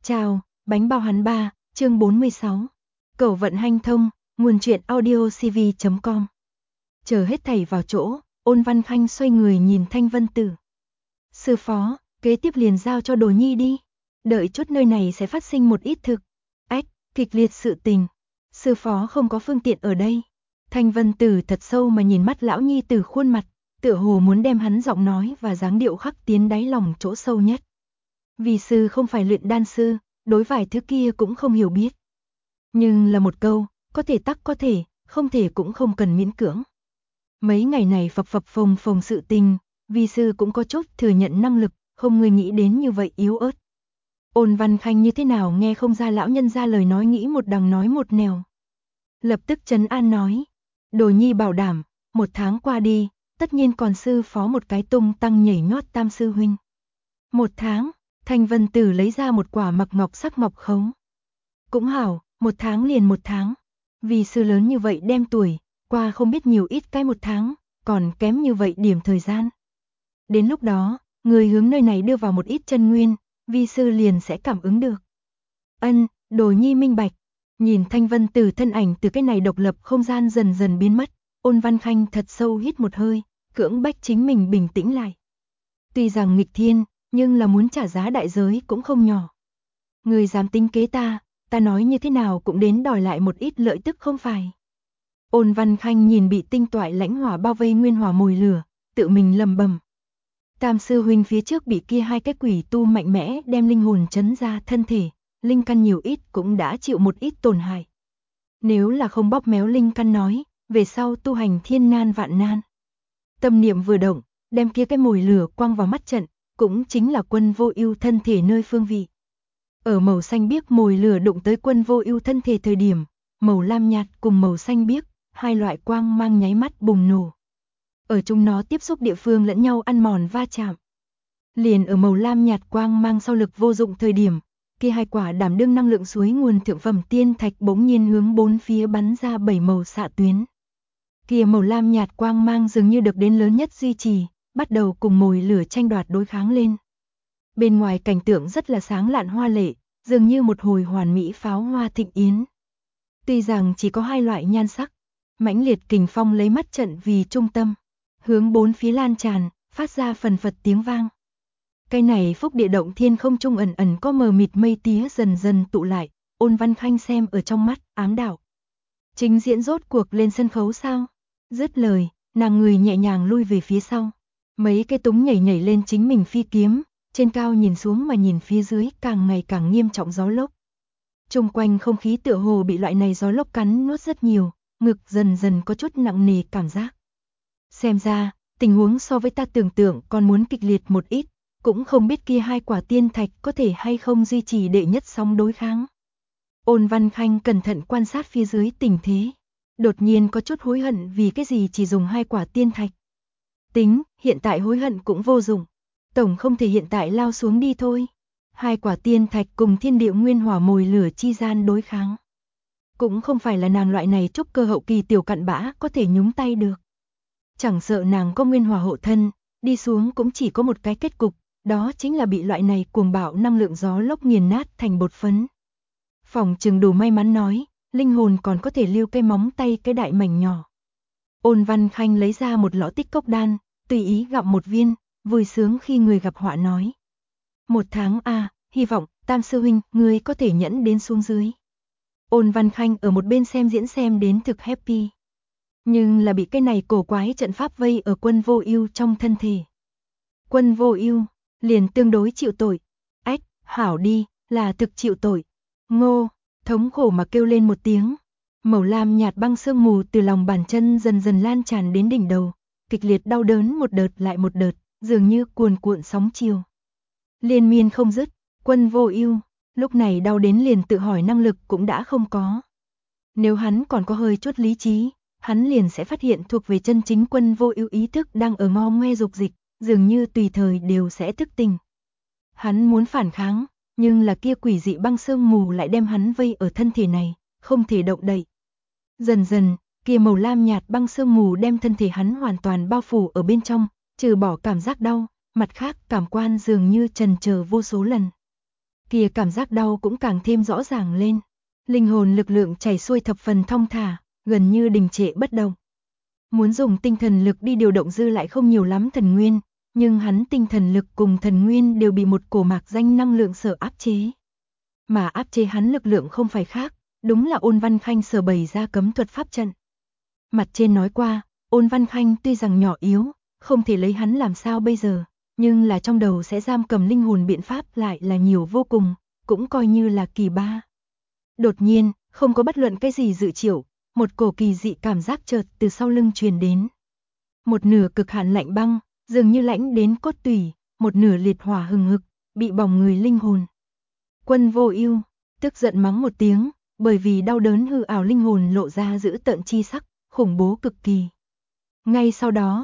Chào, bánh bao hắn ba, chương 46. Cầu vận hanh thông, nguồn truyện audio cv.com. Chờ hết thảy vào chỗ, Ôn Văn Khanh xoay người nhìn Thanh Vân Tử. Sư phó, kế tiếp liền giao cho Đồ Nhi đi. Đợi chút nơi này sẽ phát sinh một ít thực. Kịch liệt sự tình. Sư phó không có phương tiện ở đây. Thanh Vân Tử thật sâu mà nhìn mắt lão nhi tử khuôn mặt, tựa hồ muốn đem hắn giọng nói và dáng điệu khắc tiến đáy lòng chỗ sâu nhất. Vì sư không phải luyện đan sư, đối vài thứ kia cũng không hiểu biết. Nhưng là một câu, có thể tắc có thể, không thể cũng không cần miễn cưỡng. Mấy ngày này phập phập phồng phồng sự tình, vi sư cũng có chút thừa nhận năng lực, không người nghĩ đến như vậy yếu ớt. Ôn Văn Khanh như thế nào nghe không ra lão nhân ra lời nói nghĩ một đằng nói một nẻo. Lập tức trấn an nói, Đồ Nhi bảo đảm, 1 tháng qua đi, tất nhiên còn sư phó một cái tung tăng nhảy nhót tam sư huynh. 1 tháng, Thanh Vân Tử lấy ra một quả mặc ngọc sắc ngọc khống. Cũng hảo, 1 tháng liền 1 tháng. Vì sư lớn như vậy đem tuổi, qua không biết nhiều ít cái 1 tháng, còn kém như vậy điểm thời gian. Đến lúc đó, người hướng nơi này đưa vào một ít chân nguyên, vi sư liền sẽ cảm ứng được. Ân, Đồ Nhi minh bạch. Nhìn Thanh Vân Tử thân ảnh từ cái này độc lập không gian dần dần biến mất, Ôn Văn Khanh thật sâu hít một hơi, cưỡng bách chính mình bình tĩnh lại. Tuy rằng nghịch thiên, nhưng là muốn trả giá đại giới cũng không nhỏ. Người dám tính kế ta nói như thế nào cũng đến đòi lại một ít lợi tức không phải. Ôn Văn Khanh nhìn bị tinh toại lãnh hỏa bao vây nguyên hỏa mồi lửa, tự mình lầm bầm. Tam sư huynh phía trước bị kia 2 cái quỷ tu mạnh mẽ đem linh hồn chấn ra thân thể, linh căn nhiều ít cũng đã chịu một ít tổn hại. Nếu là không bóp méo linh căn nói, về sau tu hành thiên nan vạn nan. Tâm niệm vừa động, đem kia cái mồi lửa quăng vào mắt trận, cũng chính là Quân Vô Ưu thân thể nơi phương vị. Ở màu xanh biếc mồi lửa đụng tới Quân Vô Ưu thân thể thời điểm, màu lam nhạt cùng màu xanh biếc, 2 loại quang mang nháy mắt bùng nổ. Ở chúng nó tiếp xúc địa phương lẫn nhau ăn mòn va chạm. Liền ở màu lam nhạt quang mang sau lực vô dụng thời điểm, kia 2 quả đảm đương năng lượng suối nguồn thượng phẩm tiên thạch bỗng nhiên hướng bốn phía bắn ra 7 màu xạ tuyến. Kia màu lam nhạt quang mang dường như được đến lớn nhất duy trì, bắt đầu cùng mồi lửa tranh đoạt đối kháng lên. Bên ngoài cảnh tượng rất là sáng lạn hoa lệ, dường như một hồi hoàn mỹ pháo hoa thịnh yến. Tuy rằng chỉ có 2 loại nhan sắc, mãnh liệt kình phong lấy mắt trận vì trung tâm, hướng bốn phía lan tràn, phát ra phần phật tiếng vang. Cái này phúc địa động thiên không trung ẩn ẩn có mờ mịt mây tía dần dần tụ lại, Ôn Văn Khanh xem ở trong mắt, ám đạo. Chính diễn rốt cuộc lên sân khấu sao? Dứt lời, nàng người nhẹ nhàng lui về phía sau. Mấy cái túng nhảy lên chính mình phi kiếm, trên cao nhìn xuống mà nhìn phía dưới càng ngày càng nghiêm trọng gió lốc. Chung quanh không khí tựa hồ bị loại này gió lốc cắn nuốt rất nhiều, ngực dần dần có chút nặng nề cảm giác. Xem ra, tình huống so với ta tưởng tượng còn muốn kịch liệt một ít, cũng không biết kia 2 quả tiên thạch có thể hay không duy trì đệ nhất sóng đối kháng. Ôn Văn Khanh cẩn thận quan sát phía dưới tình thế, đột nhiên có chút hối hận vì cái gì chỉ dùng 2 quả tiên thạch. Tính, hiện tại hối hận cũng vô dụng, tổng không thể hiện tại lao xuống đi thôi. 2 quả tiên thạch cùng thiên địa nguyên hỏa mồi lửa chi gian đối kháng. Cũng không phải là nàng loại này trúc cơ hậu kỳ tiểu cặn bã có thể nhúng tay được. Chẳng sợ nàng có nguyên hỏa hộ thân, đi xuống cũng chỉ có một cái kết cục, đó chính là bị loại này cuồng bạo năng lượng gió lốc nghiền nát thành bột phấn. Phòng chừng đủ may mắn nói, linh hồn còn có thể lưu cái móng tay cái đại mảnh nhỏ. Ôn Văn Khanh lấy ra một lọ tích cốc đan, tùy ý gặm một viên, vui sướng khi người gặp họa nói. 1 tháng hy vọng, Tam sư huynh, ngươi có thể nhẫn đến xuống dưới. Ôn Văn Khanh ở một bên xem diễn xem đến thực happy. Nhưng là bị cái này cổ quái trận pháp vây ở Quân Vô Ưu trong thân thể. Quân Vô Ưu liền tương đối chịu tội. Hảo đi, là thực chịu tội. Ngô, thống khổ mà kêu lên một tiếng. Màu lam nhạt băng sương mù từ lòng bàn chân dần dần lan tràn đến đỉnh đầu, kịch liệt đau đớn một đợt lại một đợt, dường như cuồn cuộn sóng chiều. Liên miên không dứt, Quân Vô Ưu lúc này đau đến liền tự hỏi năng lực cũng đã không có. Nếu hắn còn có hơi chút lý trí, hắn liền sẽ phát hiện thuộc về chân chính Quân Vô Ưu ý thức đang ở ngo ngoe dục dịch, dường như tùy thời đều sẽ thức tỉnh. Hắn muốn phản kháng, nhưng là kia quỷ dị băng sương mù lại đem hắn vây ở thân thể này, không thể động đậy. Dần dần, kia màu lam nhạt băng sương mù đem thân thể hắn hoàn toàn bao phủ ở bên trong, trừ bỏ cảm giác đau, mặt khác cảm quan dường như chần chờ vô số lần. kia cảm giác đau cũng càng thêm rõ ràng lên. Linh hồn lực lượng chảy xuôi thập phần thong thả, gần như đình trệ bất động. Muốn dùng tinh thần lực đi điều động dư lại không nhiều lắm thần nguyên, nhưng hắn tinh thần lực cùng thần nguyên đều bị một cổ mạc danh năng lượng sở áp chế. Mà áp chế hắn lực lượng không phải khác, đúng là Ôn Văn Khanh sở bày ra cấm thuật pháp trận. Mặt trên nói qua, Ôn Văn Khanh tuy rằng nhỏ yếu, không thể lấy hắn làm sao bây giờ, nhưng là trong đầu sẽ giam cầm linh hồn biện pháp lại là nhiều vô cùng, cũng coi như là kỳ ba. Đột nhiên, không có bất luận cái gì dự triệu, một cổ kỳ dị cảm giác chợt từ sau lưng truyền đến. Một nửa cực hạn lạnh băng, dường như lạnh đến cốt tủy, một nửa liệt hỏa hừng hực, bị bỏng người linh hồn. Quân Vô Ưu tức giận mắng một tiếng, bởi vì đau đớn hư ảo linh hồn lộ ra dữ tợn chi sắc, khủng bố cực kỳ. Ngay sau đó,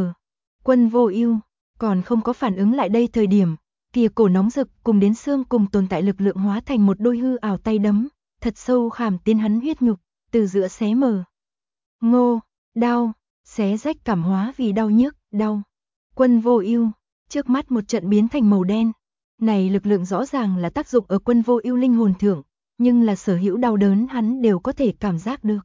Quân Vô Ưu còn không có phản ứng lại đây thời điểm, kia cổ nóng rực cùng đến xương cùng tồn tại lực lượng hóa thành một đôi hư ảo tay đấm, thật sâu khảm tiến hắn huyết nhục, từ giữa xé mở. Ngô, đau, xé rách cảm hóa vì đau nhức, đau. Quân Vô Ưu, trước mắt một trận biến thành màu đen. Này lực lượng rõ ràng là tác dụng ở Quân Vô Ưu linh hồn thượng, nhưng là sở hữu đau đớn hắn đều có thể cảm giác được.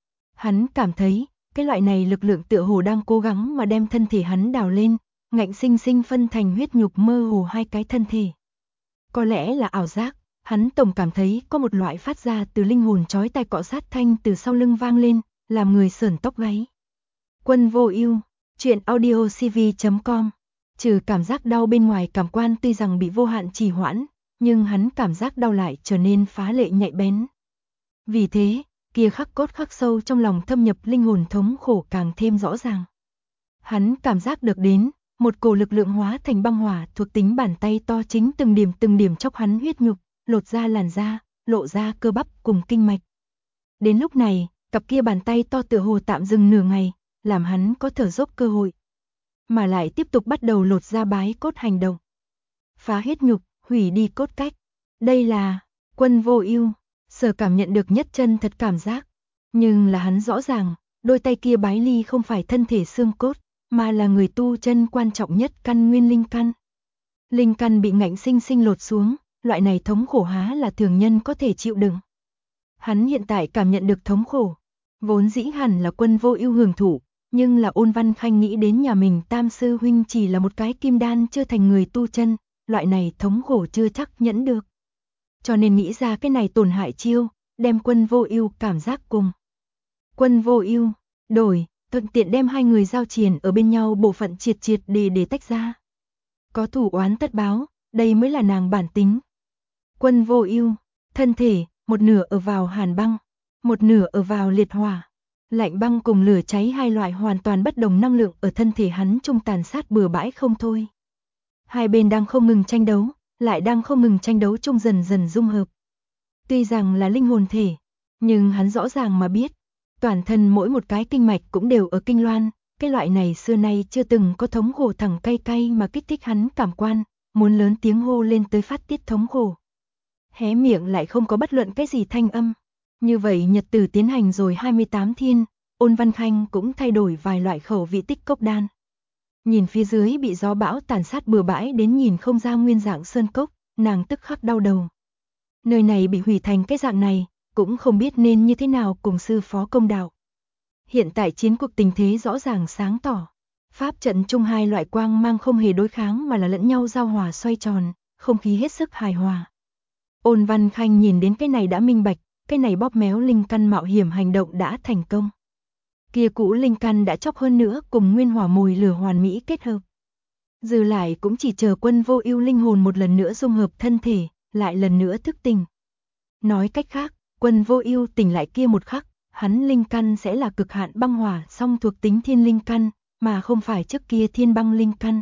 Hắn cảm thấy, cái loại này lực lượng tựa hồ đang cố gắng mà đem thân thể hắn đào lên, ngạnh sinh sinh phân thành huyết nhục mơ hồ hai cái thân thể. Có lẽ là ảo giác, hắn tổng cảm thấy có một loại phát ra từ linh hồn chói tai cọ sát thanh từ sau lưng vang lên, làm người sởn tóc gáy. Quân Vô Ưu, truyện audiocv.com. Trừ cảm giác đau bên ngoài, cảm quan tuy rằng bị vô hạn trì hoãn, nhưng hắn cảm giác đau lại trở nên phá lệ nhạy bén. Vì thế, kia khắc cốt khắc sâu trong lòng thâm nhập linh hồn thống khổ càng thêm rõ ràng. Hắn cảm giác được đến, một cổ lực lượng hóa thành băng hỏa thuộc tính bàn tay to chính từng điểm chóc hắn huyết nhục, lột ra làn da, lộ ra cơ bắp cùng kinh mạch. Đến lúc này, cặp kia bàn tay to tựa hồ tạm dừng nửa ngày, làm hắn có thở dốc cơ hội, mà lại tiếp tục bắt đầu lột ra bái cốt hành động. Phá huyết nhục, hủy đi cốt cách. Đây là Quân Vô Ưu sở cảm nhận được nhất chân thật cảm giác, nhưng là hắn rõ ràng, đôi tay kia bái ly không phải thân thể xương cốt, mà là người tu chân quan trọng nhất căn nguyên linh căn. Linh căn bị ngạnh sinh sinh lột xuống, loại này thống khổ há là thường nhân có thể chịu đựng. Hắn hiện tại cảm nhận được thống khổ, vốn dĩ hẳn là Quân Vô Ưu hưởng thụ, nhưng là Ôn Văn Khanh nghĩ đến nhà mình tam sư huynh chỉ là một cái kim đan chưa thành người tu chân, loại này thống khổ chưa chắc nhẫn được. Cho nên nghĩ ra cái này tổn hại chiêu, đem Quân Vô Ưu cảm giác cùng Quân Vô Ưu đổi, thuận tiện đem hai người giao triền ở bên nhau bộ phận triệt để tách ra. Có thủ oán tất báo, đây mới là nàng bản tính. Quân Vô Ưu, thân thể, một nửa ở vào hàn băng, một nửa ở vào liệt hỏa. Lạnh băng cùng lửa cháy hai loại hoàn toàn bất đồng năng lượng ở thân thể hắn trung tàn sát bừa bãi không thôi. Hai bên đang không ngừng tranh đấu, lại đang không ngừng tranh đấu chung dần dần dung hợp. Tuy rằng là linh hồn thể, nhưng hắn rõ ràng mà biết, toàn thân mỗi một cái kinh mạch cũng đều ở kinh loan, cái loại này xưa nay chưa từng có thống khổ thẳng cay cay mà kích thích hắn cảm quan, muốn lớn tiếng hô lên tới phát tiết thống khổ. Hé miệng lại không có bất luận cái gì thanh âm. Như vậy nhật tử tiến hành rồi 28 thiên, Ôn Văn Khanh cũng thay đổi vài loại khẩu vị tích cốc đan. Nhìn phía dưới bị gió bão tàn sát bừa bãi đến nhìn không ra nguyên dạng sơn cốc, nàng tức khắc đau đầu. Nơi này bị hủy thành cái dạng này, cũng không biết nên như thế nào cùng sư phó công đạo. Hiện tại chiến cuộc tình thế rõ ràng sáng tỏ. Pháp trận chung hai loại quang mang không hề đối kháng mà là lẫn nhau giao hòa xoay tròn, không khí hết sức hài hòa. Ôn Văn Khanh nhìn đến cái này đã minh bạch, cái này bóp méo linh căn mạo hiểm hành động đã thành công. Kia cũ linh căn đã chóc hơn nữa cùng nguyên hỏa mùi lửa hoàn mỹ kết hợp. Dư lại cũng chỉ chờ Quân Vô Ưu linh hồn một lần nữa dung hợp thân thể, lại lần nữa thức tỉnh. Nói cách khác, Quân Vô Ưu tỉnh lại kia một khắc, hắn linh căn sẽ là cực hạn băng hỏa song thuộc tính thiên linh căn, mà không phải trước kia thiên băng linh căn.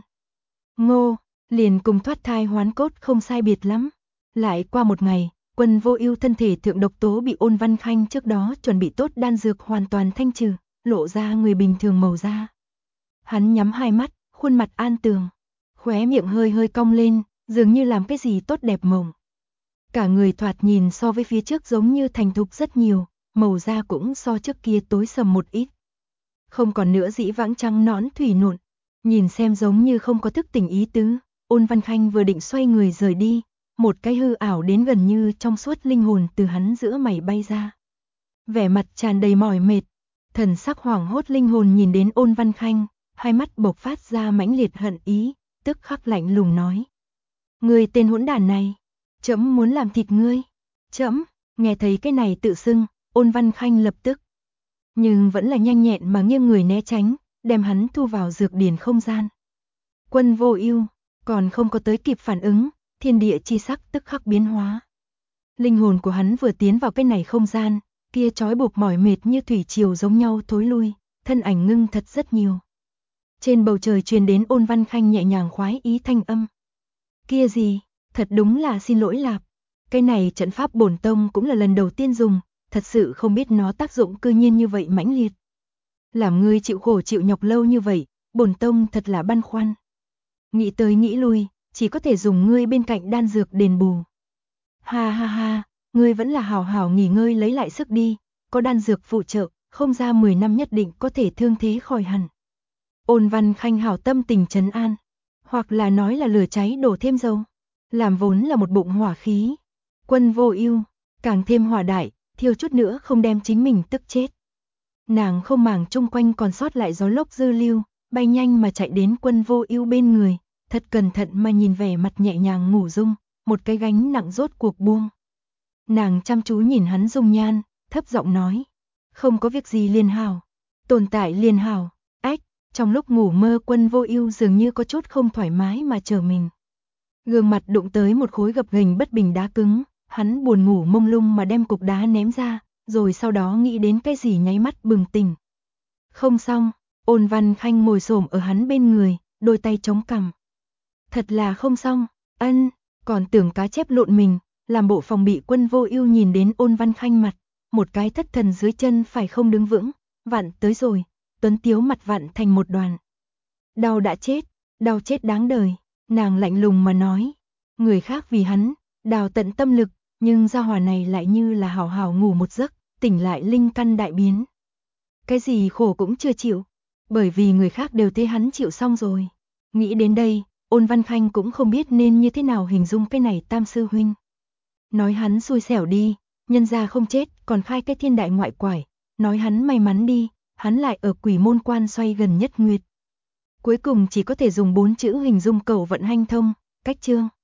Ngô, liền cùng thoát thai hoán cốt không sai biệt lắm. Lại qua một ngày, Quân Vô Ưu thân thể thượng độc tố bị Ôn Văn Khanh trước đó chuẩn bị tốt đan dược hoàn toàn thanh trừ, lộ ra người bình thường màu da. Hắn nhắm hai mắt, khuôn mặt an tường, khóe miệng hơi hơi cong lên, dường như làm cái gì tốt đẹp mộng. Cả người thoạt nhìn so với phía trước giống như thành thục rất nhiều, màu da cũng so trước kia tối sầm một ít. Không còn nữa dĩ vãng trắng nõn thủy nộn, nhìn xem giống như không có thức tỉnh ý tứ. Ôn Văn Khanh vừa định xoay người rời đi, một cái hư ảo đến gần như trong suốt linh hồn từ hắn giữa mày bay ra. Vẻ mặt tràn đầy mỏi mệt, thần sắc hoảng hốt linh hồn nhìn đến Ôn Văn Khanh, hai mắt bộc phát ra mãnh liệt hận ý, tức khắc lạnh lùng nói. Ngươi tên hỗn đản này, trẫm muốn làm thịt ngươi. Trẫm, nghe thấy cái này tự xưng, Ôn Văn Khanh lập tức. Nhưng vẫn là nhanh nhẹn mà nghiêng người né tránh, đem hắn thu vào dược điển không gian. Quân Vô Ưu còn không có tới kịp phản ứng, thiên địa chi sắc tức khắc biến hóa. Linh hồn của hắn vừa tiến vào cái này không gian, kia trói buộc mỏi mệt như thủy triều giống nhau thối lui, thân ảnh ngưng thật rất nhiều. Trên bầu trời truyền đến Ôn Văn Khanh nhẹ nhàng khoái ý thanh âm. Kia gì, thật đúng là xin lỗi lạp. Cái này trận pháp bổn tông cũng là lần đầu tiên dùng, thật sự không biết nó tác dụng cư nhiên như vậy mãnh liệt. Làm ngươi chịu khổ chịu nhọc lâu như vậy, bổn tông thật là băn khoăn. Nghĩ tới nghĩ lui, chỉ có thể dùng ngươi bên cạnh đan dược đền bù. Ha ha ha, ngươi vẫn là hảo hảo nghỉ ngơi lấy lại sức đi, có đan dược phụ trợ, không ra 10 năm nhất định có thể thương thế khỏi hẳn. Ôn Văn Khanh hảo tâm tình trấn an, hoặc là nói là lửa cháy đổ thêm dầu, làm vốn là một bụng hỏa khí. Quân Vô Ưu càng thêm hỏa đại, thiêu chút nữa không đem chính mình tức chết. Nàng không màng chung quanh còn sót lại gió lốc dư lưu, bay nhanh mà chạy đến Quân Vô Ưu bên người, thật cẩn thận mà nhìn vẻ mặt nhẹ nhàng ngủ dung, một cái gánh nặng rốt cuộc buông. Nàng chăm chú nhìn hắn dung nhan, thấp giọng nói, không có việc gì liền hảo, tồn tại liền hảo. Ách, trong lúc ngủ mơ Quân Vô Ưu dường như có chút không thoải mái mà trở mình. Gương mặt đụng tới một khối gập ghềnh bất bình đá cứng, hắn buồn ngủ mông lung mà đem cục đá ném ra, rồi sau đó nghĩ đến cái gì nháy mắt bừng tỉnh. Không xong, Ôn Văn Khanh ngồi xổm ở hắn bên người, đôi tay chống cằm. Thật là không xong, ân, còn tưởng cá chép lộn mình, làm bộ phòng bị. Quân Vô Ưu nhìn đến Ôn Văn Khanh mặt, một cái thất thần dưới chân phải không đứng vững, vặn tới rồi, tuấn tiếu mặt vặn thành một đoàn. Đau đã chết, đau chết đáng đời, nàng lạnh lùng mà nói, người khác vì hắn đào tận tâm lực, nhưng gia hỏa này lại như là hảo hảo ngủ một giấc, tỉnh lại linh căn đại biến. Cái gì khổ cũng chưa chịu, bởi vì người khác đều thấy hắn chịu xong rồi. Nghĩ đến đây, Ôn Văn Khanh cũng không biết nên như thế nào hình dung cái này Tam sư huynh. Nói hắn xui xẻo đi, nhân gia không chết, còn khai cái thiên đại ngoại quải, nói hắn may mắn đi, hắn lại ở Quỷ Môn Quan xoay gần nhất nguyệt. Cuối cùng chỉ có thể dùng 4 chữ hình dung cầu vận hanh thông, cách chương.